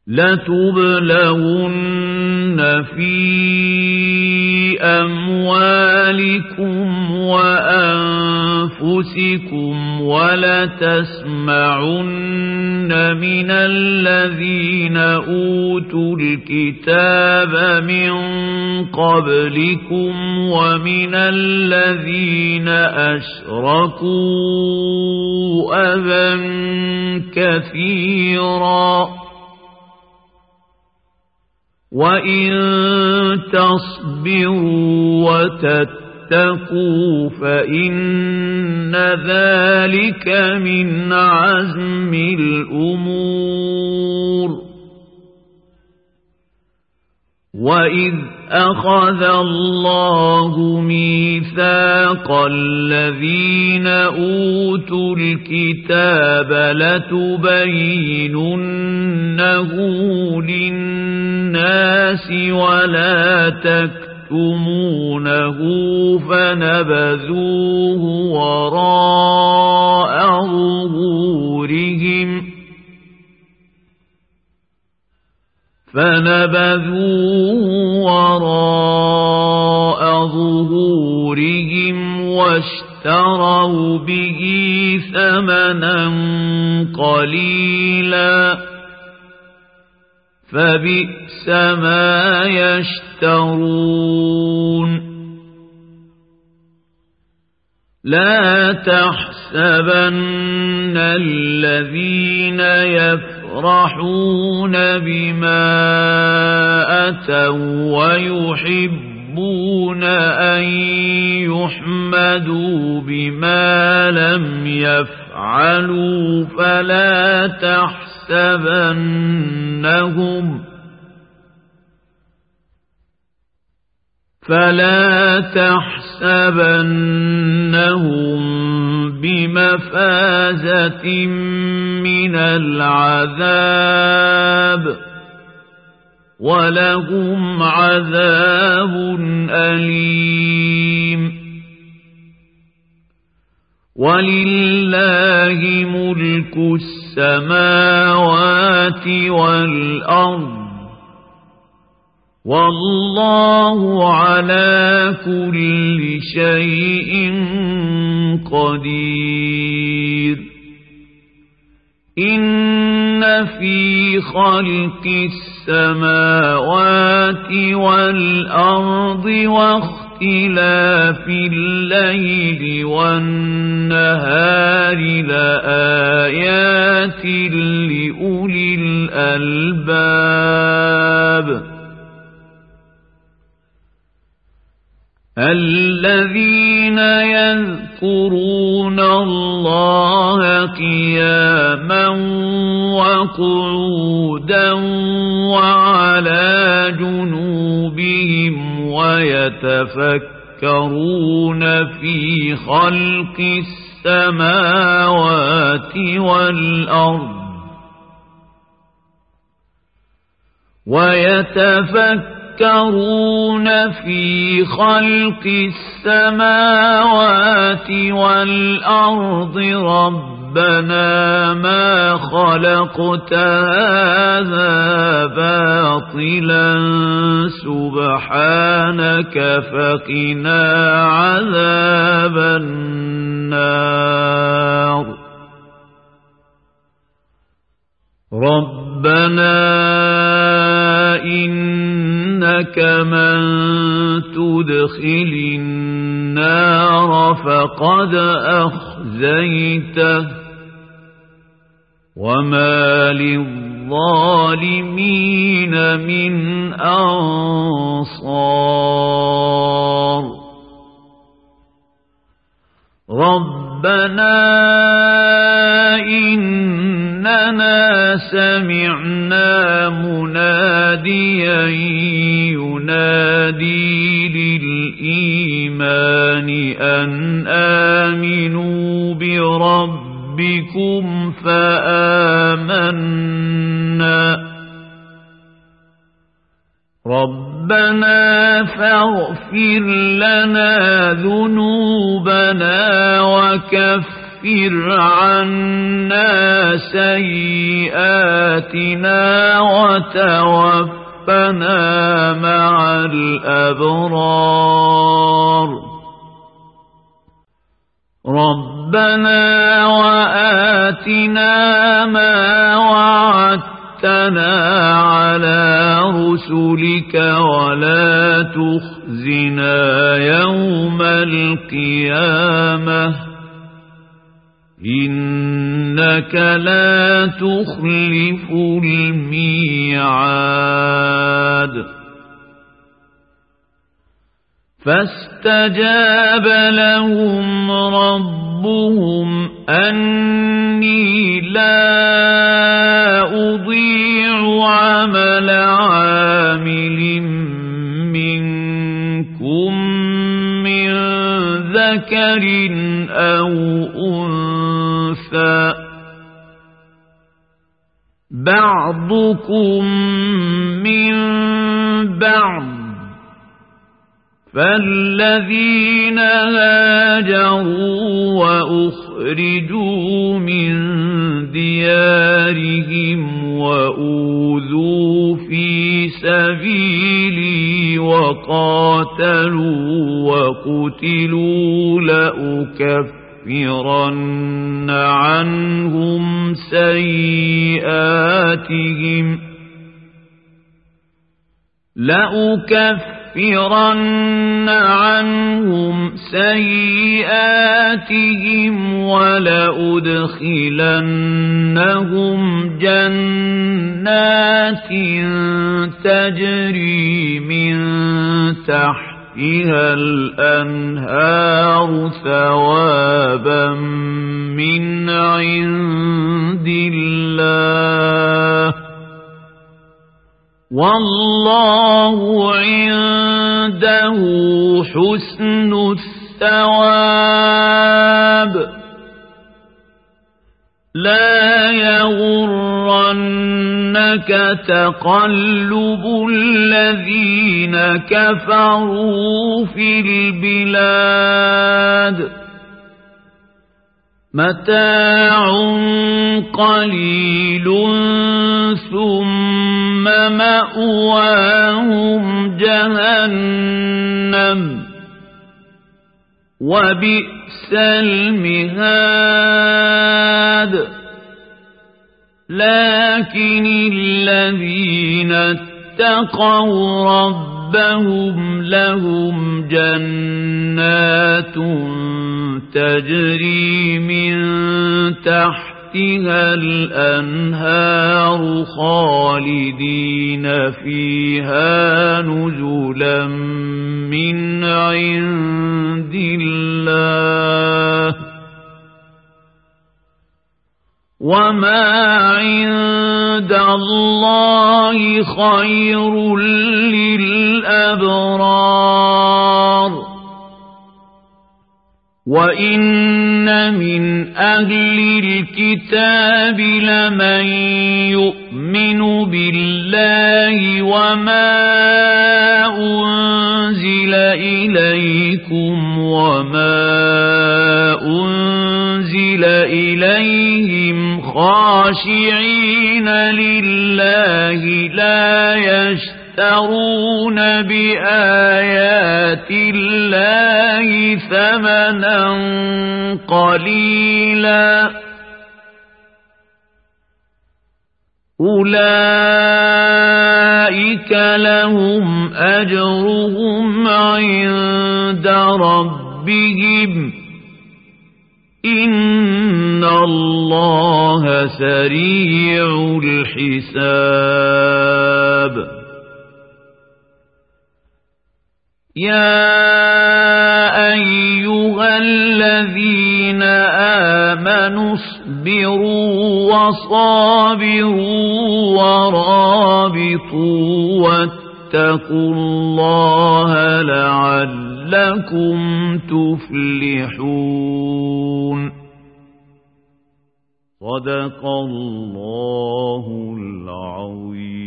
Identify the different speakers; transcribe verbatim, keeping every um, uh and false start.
Speaker 1: لتبلغن في أموالكم وأنفسكم ولتسمعن من الذين أوتوا الكتاب من قبلكم ومن الذين أشركوا أذى كثيرا وإن تصبروا وتتقوا فإن ذلك من عزم الأمور. وإذ أخذ الله ميثاق الذين أوتوا الكتاب لتبيننه للناس ولا تكتمونه فنبذوه وراء ظهورهم فنبذوه وراء ظهورهم واشتروا به ثمنا قليلا فبئس ما يشترون. لا تحسبن الذين يفرحون بما أتوا ويحبون أن يحمدوا بما لم يفعلوا فلا تحسبنهم فلا تحسبنهم بمفازة من العذاب ولهم عذاب أليم. ولله ملك السماوات والأرض والله على كل شيء قدير. إن في خلق السماوات والأرض واختلاف الليل والنهار لآيات لأولي الألباب الذين يذكرون الله قياما وقعودا وعلى جنوبهم ويتفكرون في خلق السماوات والأرض ويتفكرون يتفكرون في خلق السماوات والأرض ربنا ما خلقت هذا باطلا سبحانك فقنا عذاب النار. ربنا إنك من تدخل النار فقد أخزيته وما للظالمين من أنصار. ربنا إننا سمعنا مناديا ينادي للإيمان أن آمنوا بربكم فآمنا. ربنا فاغفر لنا ذنوبنا وكفر عنا سيئاتنا وتوفنا مع الأبرار ربنا وآتنا ما وعدتنا على رسلك ولا تخزنا يوم القيامة إنك لا تخلف الميعاد فاستجاب لهم ربهم أني لا أضيع عمل عامل منكم من ذكر أو أنثى بعضكم من بعض فالذين هاجروا وأخرجوا من ديارهم وأوذوا في سبيلي وقاتلوا وقتلوا لأكفرن عنهم سيئاتهم لأكفرن لأكفرن عنهم سيئاتهم ولأدخلنهم جنات تجري من تحتها الأنهار ثوابا من عند الله والله عنده حسن الثواب لا يغرنك تقلب الذين كفروا في البلاد متاع قليل ثم مأواهم جهنم وبئس المهاد لكن الذين اتقوا ربهم لهم جنات تجري من تحتها الأنهار خالدين فيها نزلا من عند الله وما عند الله خير للأبرار وإن من أهل الكتاب لمن يؤمن بالله وما أنزل إليكم وما أنزل إليهم خاشعين لله لا يشترون بآيات الله ثمنا قليلا أولئك لهم أجرهم عند ربهم إن الله سريع الحساب يا أيها الذين آمنوا اصبروا وصابروا ورابطوا واتقوا الله لعلكم تفلحون صدق الله العظيم.